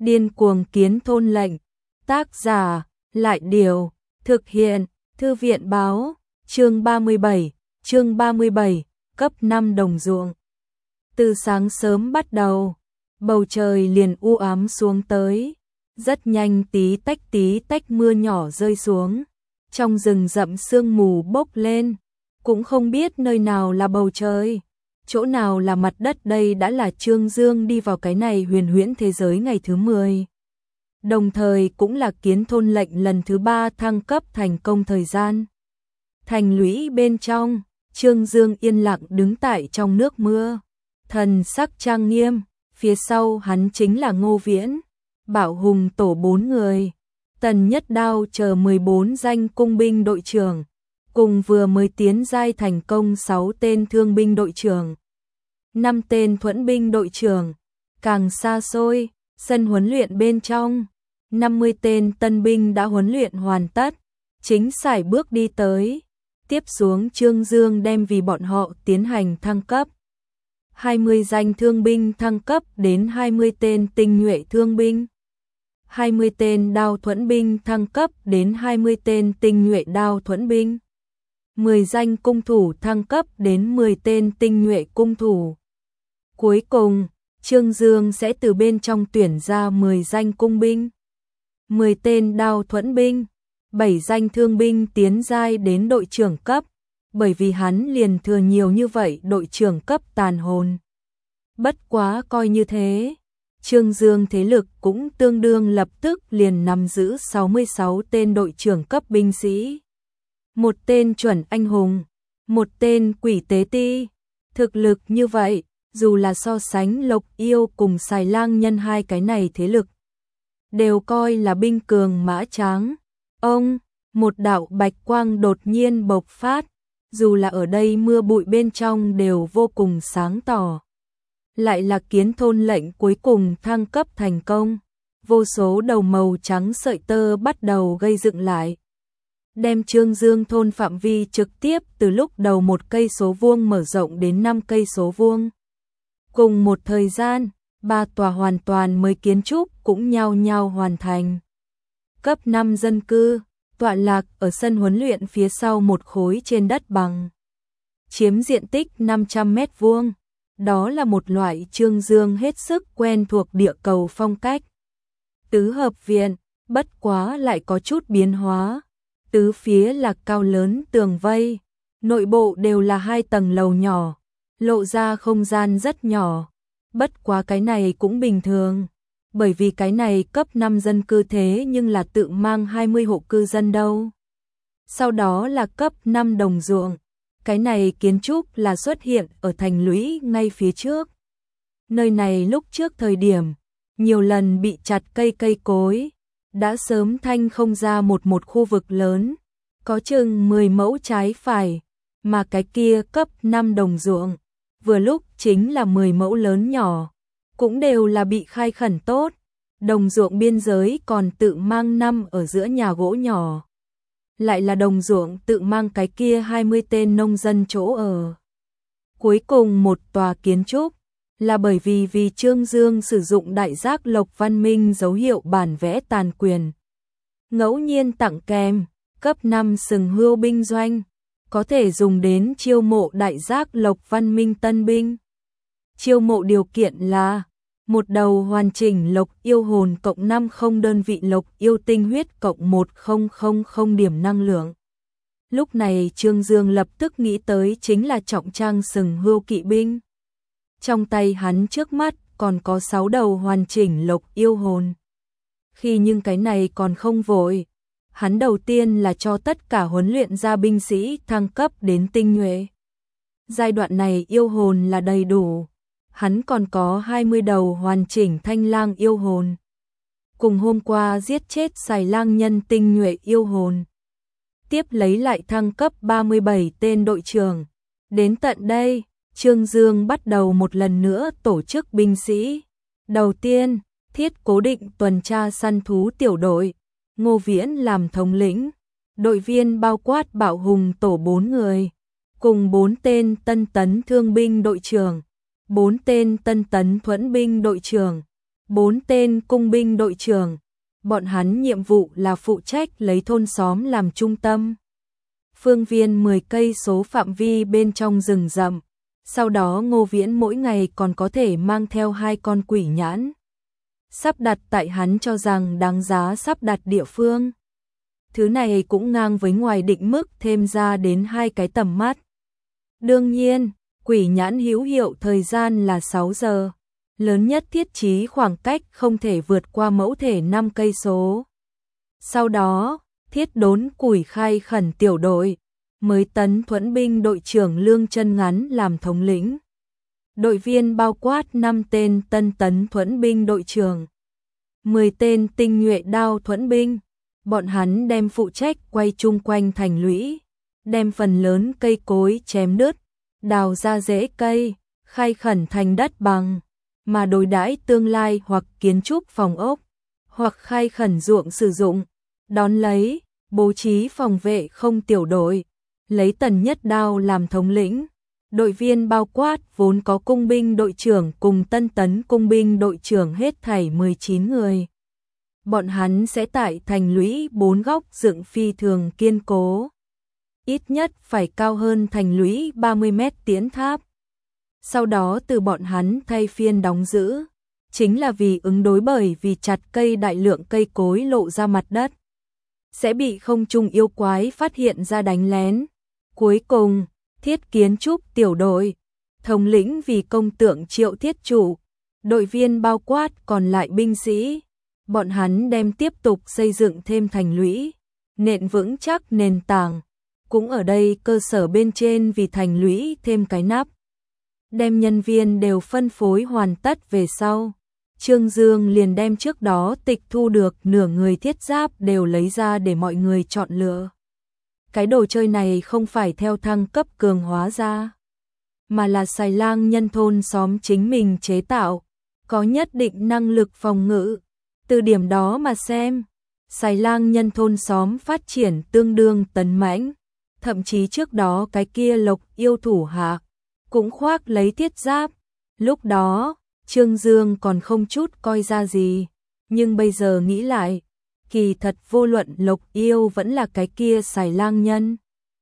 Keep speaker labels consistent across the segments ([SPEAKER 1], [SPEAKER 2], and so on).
[SPEAKER 1] Điên cuồng kiến thôn lệnh. Tác giả, Lại Điều. Thực hiện, Thư viện Báo. Chương 37, cấp 5 đồng ruộng. Từ sáng sớm bắt đầu, bầu trời liền u ám xuống tới. Rất nhanh tí tách mưa nhỏ rơi xuống. Trong rừng rậm sương mù bốc lên. Cũng không biết nơi nào là bầu trời, chỗ nào là mặt đất. Đây đã là Trương Dương đi vào cái này huyền huyễn thế giới ngày thứ 10. Đồng thời cũng là kiến thôn lệnh lần thứ 3 thăng cấp thành công thời gian. Thành lũy bên trong, Trương Dương yên lặng đứng tại trong nước mưa. Thần sắc trang nghiêm, phía sau hắn chính là Ngô Viễn, Bảo Hùng tổ 4 người. Tần Nhất Đao chờ 14 danh cung binh đội trưởng, cùng vừa mới tiến giai thành công 6 tên thương binh đội trưởng, 5 tên thuẫn binh đội trưởng. Càng xa xôi, sân huấn luyện bên trong, 50 tên tân binh đã huấn luyện hoàn tất, chính sải bước đi tới. Tiếp xuống Trương Dương đem vì bọn họ tiến hành thăng cấp. 20 danh thương binh thăng cấp đến 20 tên tinh nhuệ thương binh. 20 tên đao thuẫn binh thăng cấp đến 20 tên tinh nhuệ đao thuẫn binh. 10 danh cung thủ thăng cấp đến 10 tên tinh nhuệ cung thủ. Cuối cùng, Trương Dương sẽ từ bên trong tuyển ra 10 danh cung binh, 10 tên đao thuẫn binh, 7 danh thương binh tiến giai đến đội trưởng cấp, bởi vì hắn liền thừa nhiều như vậy đội trưởng cấp tàn hồn. Bất quá coi như thế, Trương Dương thế lực cũng tương đương lập tức liền nắm giữ 66 tên đội trưởng cấp binh sĩ. Một tên chuẩn anh hùng, một tên quỷ tế ti. Thực lực như vậy, dù là so sánh Lộc Yêu cùng Xài Lang Nhân hai cái này thế lực, đều coi là binh cường mã tráng. Một đạo bạch quang đột nhiên bộc phát, dù là ở đây mưa bụi bên trong đều vô cùng sáng tỏ. Lại là kiến thôn lệnh cuối cùng thăng cấp thành công, vô số đầu màu trắng sợi tơ bắt đầu gây dựng lại, đem Trương Dương thôn phạm vi trực tiếp từ lúc đầu 1 cây số vuông mở rộng đến 5 cây số vuông. Cùng một thời gian, 3 tòa hoàn toàn mới kiến trúc cũng nhao nhao hoàn thành. Cấp 5 dân cư, tọa lạc ở sân huấn luyện phía sau một khối trên đất bằng, chiếm diện tích 500 mét vuông. Đó là một loại Trương Dương hết sức quen thuộc địa cầu phong cách. Tứ hợp viện, bất quá lại có chút biến hóa. Tứ phía là cao lớn tường vây, nội bộ đều là 2 tầng lầu nhỏ, lộ ra không gian rất nhỏ. Bất quá cái này cũng bình thường, bởi vì cái này cấp 5 dân cư thế nhưng là tự mang 20 hộ cư dân đâu. Sau đó là cấp 5 đồng ruộng. Cái này kiến trúc là xuất hiện ở thành lũy ngay phía trước. Nơi này lúc trước thời điểm, nhiều lần bị chặt cây cối, đã sớm thanh không ra một khu vực lớn, có chừng 10 mẫu trái phải, mà cái kia cấp 5 đồng ruộng, vừa lúc chính là 10 mẫu lớn nhỏ, cũng đều là bị khai khẩn tốt. Đồng ruộng biên giới còn tự mang năm ở giữa nhà gỗ nhỏ. Lại là đồng ruộng tự mang cái kia 20 tên nông dân chỗ ở. Cuối cùng một tòa kiến trúc, là bởi vì Trương Dương sử dụng đại giác Lộc Văn Minh dấu hiệu bản vẽ tàn quyền. Ngẫu nhiên tặng kèm, cấp 5 sừng hươu binh doanh, có thể dùng đến chiêu mộ đại giác Lộc Văn Minh tân binh. Chiêu mộ điều kiện là một đầu hoàn chỉnh lộc yêu hồn cộng 50 đơn vị lộc yêu tinh huyết cộng 1000 điểm năng lượng. Lúc này Trương Dương lập tức nghĩ tới chính là trọng trang sừng hươu kỵ binh. Trong tay hắn trước mắt còn có 6 đầu hoàn chỉnh lộc yêu hồn. Nhưng cái này còn không vội. Hắn đầu tiên là cho tất cả huấn luyện ra binh sĩ thăng cấp đến tinh nhuệ. Giai đoạn này yêu hồn là đầy đủ. Hắn còn có 20 đầu hoàn chỉnh thanh lang yêu hồn. Cùng hôm qua giết chết Xài Lang Nhân tinh nhuệ yêu hồn. Tiếp lấy lại thăng cấp 37 tên đội trưởng. Đến tận đây, Trương Dương bắt đầu một lần nữa tổ chức binh sĩ. Đầu tiên, thiết cố định tuần tra săn thú tiểu đội. Ngô Viễn làm thống lĩnh. Đội viên bao quát Bảo Hùng tổ 4 người. Cùng 4 tên tân tấn thương binh đội trưởng. 4 tên tân tấn thuẫn binh đội trưởng, 4 tên cung binh đội trưởng. Bọn hắn nhiệm vụ là phụ trách lấy thôn xóm làm trung tâm. Phương viên 10 cây số phạm vi bên trong rừng rậm. Sau đó Ngô Viễn mỗi ngày còn có thể mang theo 2 con quỷ nhãn. Sắp đặt tại hắn cho rằng đáng giá sắp đặt địa phương. Thứ này cũng ngang với ngoài định mức thêm ra đến 2 cái tầm mắt. Đương nhiên, quỷ nhãn hữu hiệu thời gian là 6 giờ. Lớn nhất thiết trí khoảng cách không thể vượt qua mẫu thể 5 cây số. Sau đó, thiết đốn củi khai khẩn tiểu đội, mới tấn thuẫn binh đội trưởng Lương Chân Ngắn làm thống lĩnh. Đội viên bao quát 5 tên tân tấn thuẫn binh đội trưởng, 10 tên tinh nhuệ đao thuẫn binh. Bọn hắn đem phụ trách quay chung quanh thành lũy, đem phần lớn cây cối chém đứt, đào ra rễ cây, khai khẩn thành đất bằng, mà đối đãi tương lai hoặc kiến trúc phòng ốc, hoặc khai khẩn ruộng sử dụng. Đón lấy, bố trí phòng vệ không tiểu đội, lấy Tần Nhất Đao làm thống lĩnh. Đội viên bao quát vốn có cung binh đội trưởng cùng tân tấn cung binh đội trưởng hết thảy 19 người. Bọn hắn sẽ tại thành lũy 4 góc dựng phi thường kiên cố. Ít nhất phải cao hơn thành lũy 30 mét tiến tháp. Sau đó từ bọn hắn thay phiên đóng giữ. Chính là vì ứng đối bởi vì chặt cây đại lượng cây cối lộ ra mặt đất. Sẽ bị không trung yêu quái phát hiện ra đánh lén. Cuối cùng, thiết kiến trúc tiểu đội. Thống lĩnh vì công tượng Triệu Thiết Chủ. Đội viên bao quát còn lại binh sĩ. Bọn hắn đem tiếp tục xây dựng thêm thành lũy, nện vững chắc nền tảng, cũng ở đây cơ sở bên trên vì thành lũy thêm cái nắp. Đem nhân viên đều phân phối hoàn tất về sau, Trương Dương liền đem trước đó tịch thu được nửa người thiết giáp đều lấy ra để mọi người chọn lựa. Cái đồ chơi này không phải theo thăng cấp cường hóa ra, mà là xài lang nhân thôn xóm chính mình chế tạo, có nhất định năng lực phòng ngự. Từ điểm đó mà xem, xài lang nhân thôn xóm phát triển tương đương tấn mãnh, thậm chí trước đó cái kia Lộc Yêu thủ hạ cũng khoác lấy thiết giáp. Lúc đó, Trương Dương còn không chút coi ra gì, nhưng bây giờ nghĩ lại, kỳ thật vô luận Lộc Yêu vẫn là cái kia xài lang nhân.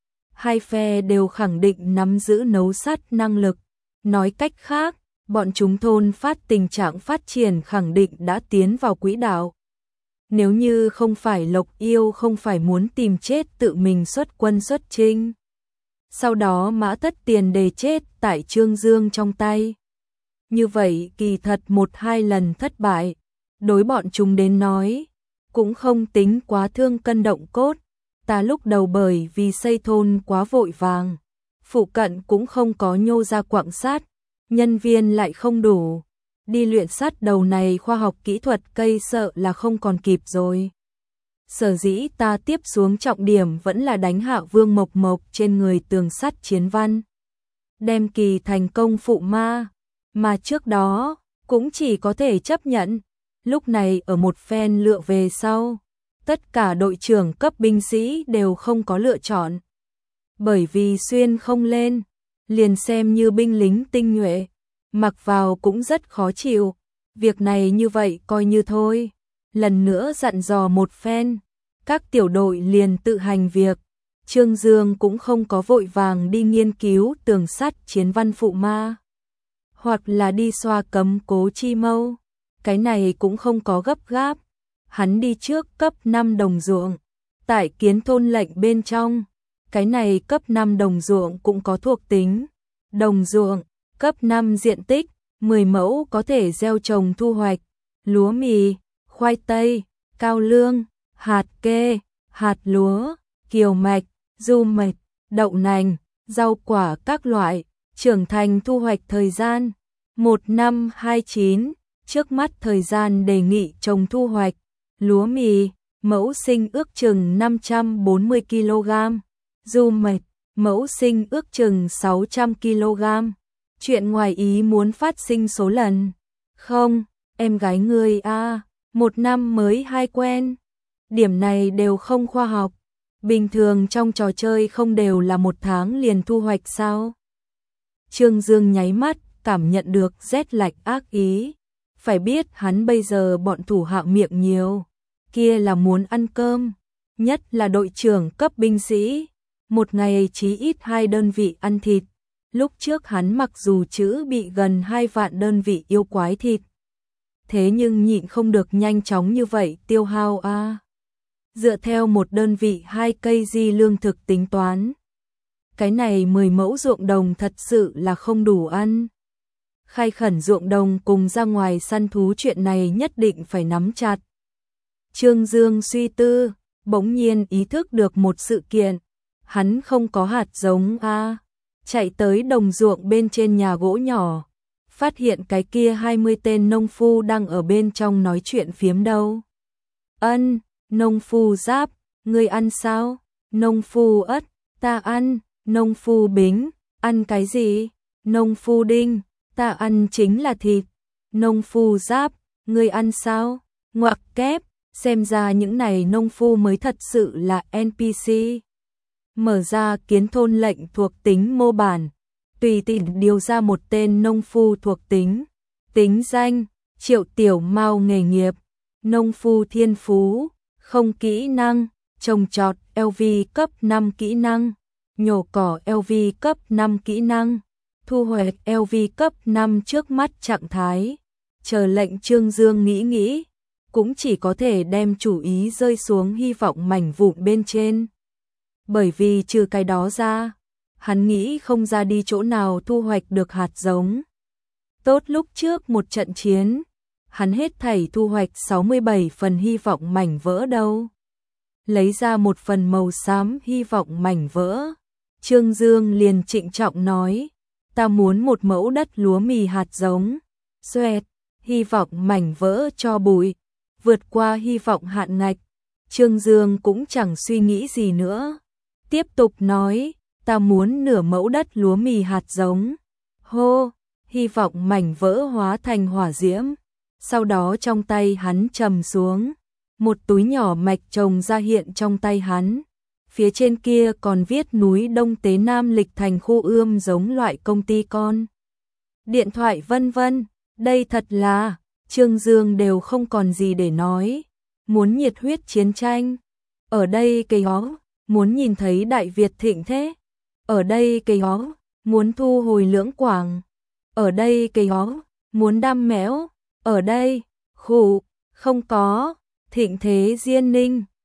[SPEAKER 1] Hai phe đều khẳng định nắm giữ nấu sắt năng lực, nói cách khác, bọn chúng thôn phát tình trạng phát triển khẳng định đã tiến vào quỹ đạo. Nếu như không phải Lộc Yêu không phải muốn tìm chết tự mình xuất quân xuất chinh. Sau đó Mã Tất Tiền đề chết tại Trương Dương trong tay. Như vậy kỳ thật 1-2 lần thất bại, đối bọn chúng đến nói, cũng không tính quá thương cân động cốt. Ta lúc đầu bởi vì xây thôn quá vội vàng, phụ cận cũng không có nhô ra quặng sắt. Nhân viên lại không đủ, đi luyện sắt đầu này khoa học kỹ thuật cây sợ là không còn kịp rồi. Sở dĩ ta tiếp xuống trọng điểm vẫn là đánh hạ Vương Mộc Mộc trên người tường sắt chiến văn. Đem kỳ thành công phụ ma, mà trước đó cũng chỉ có thể chấp nhận. Lúc này ở một phen lựa về sau, tất cả đội trưởng cấp binh sĩ đều không có lựa chọn. Bởi vì xuyên không lên, liền xem như binh lính tinh nhuệ, mặc vào cũng rất khó chịu. Việc này như vậy coi như thôi. Lần nữa dặn dò một phen, các tiểu đội liền tự hành việc. Trương Dương cũng không có vội vàng đi nghiên cứu tường sắt chiến văn phụ ma, hoặc là đi xoa cấm cố chi mâu. Cái này cũng không có gấp gáp. Hắn đi trước cấp 5 đồng ruộng, tại kiến thôn lệnh bên trong. Cái này cấp 5 đồng ruộng cũng có thuộc tính. Đồng ruộng, cấp 5 diện tích, 10 mẫu có thể gieo trồng thu hoạch, lúa mì, khoai tây, cao lương, hạt kê, hạt lúa, kiều mạch, du mạch, đậu nành, rau quả các loại, trưởng thành thu hoạch thời gian 1 năm 29, trước mắt thời gian đề nghị trồng thu hoạch, lúa mì, mẫu sinh ước chừng 540 kg, du mạch, mẫu sinh ước chừng 600 kg. Chuyện ngoài ý muốn phát sinh số lần. Không, em gái ngươi a, 1 năm mới 2 quen. Điểm này đều không khoa học. Bình thường trong trò chơi không đều là 1 tháng liền thu hoạch sao? Trương Dương nháy mắt, cảm nhận được rét lạnh ác ý. phải biết hắn bây giờ bọn thủ hạ miệng nhiều, kia là muốn ăn cơm, nhất là đội trưởng cấp binh sĩ, một ngày chí ít 2 đơn vị ăn thịt. Lúc trước hắn mặc dù chữ bị gần 2 vạn đơn vị yêu quái thịt, thế nhưng nhịn không được nhanh chóng như vậy tiêu hao a. Dựa theo một đơn vị 2 cây di lương thực tính toán, cái này 10 mẫu ruộng đồng thật sự là không đủ ăn. Khai khẩn ruộng đồng cùng ra ngoài săn thú chuyện này nhất định phải nắm chặt. Trương Dương suy tư, bỗng nhiên ý thức được một sự kiện, hắn không có hạt giống a. Chạy tới đồng ruộng bên trên nhà gỗ nhỏ, phát hiện cái kia 20 tên nông phu đang ở bên trong nói chuyện phiếm đâu. Ân, nông phu Giáp, ngươi ăn sao? Nông phu Ất, ta ăn. Nông phu Bính, ăn cái gì? Nông phu Đinh, ta ăn chính là thịt. Nông phu Giáp, ngươi ăn sao? Ngoặc kép, xem ra những này nông phu mới thật sự là NPC. Mở ra kiến thôn lệnh thuộc tính mô bản, tùy tiện điều ra một tên nông phu thuộc tính. Tính danh, Triệu Tiểu Mao. Nghề nghiệp, nông phu thiên phú, không kỹ năng, trồng trọt LV cấp 5 kỹ năng, nhổ cỏ LV cấp 5 kỹ năng, thu hoạch LV cấp 5 trước mắt trạng thái. Chờ lệnh Trương Dương nghĩ, cũng chỉ có thể đem chủ ý rơi xuống hy vọng mảnh vụn bên trên. Bởi vì trừ cái đó ra, hắn nghĩ không ra đi chỗ nào thu hoạch được hạt giống. Tốt lúc trước một trận chiến, hắn hết thảy thu hoạch 67 phần hy vọng mảnh vỡ đâu. Lấy ra một phần màu xám hy vọng mảnh vỡ, Trương Dương liền trịnh trọng nói, ta muốn một mẫu đất lúa mì hạt giống. Xoẹt, hy vọng mảnh vỡ cho bụi, vượt qua hy vọng hạn ngạch. Trương Dương cũng chẳng suy nghĩ gì nữa, tiếp tục nói, ta muốn nửa mẫu đất lúa mì hạt giống. Hô, hy vọng mảnh vỡ hóa thành hỏa diễm. Sau đó trong tay hắn trầm xuống, một túi nhỏ mạch trồng ra hiện trong tay hắn. Phía trên kia còn viết núi Đông Tế Nam Lịch Thành khu ươm giống loại công ty con. Điện thoại vân vân, đây thật là, Trương Dương đều không còn gì để nói. Muốn nhiệt huyết chiến tranh, ở đây cây hó, muốn nhìn thấy Đại Việt thịnh thế, ở đây cây hó, muốn thu hồi Lưỡng Quảng, ở đây cây hó, muốn đam mẽo, ở đây, khủ, không có, thịnh thế Diên Ninh,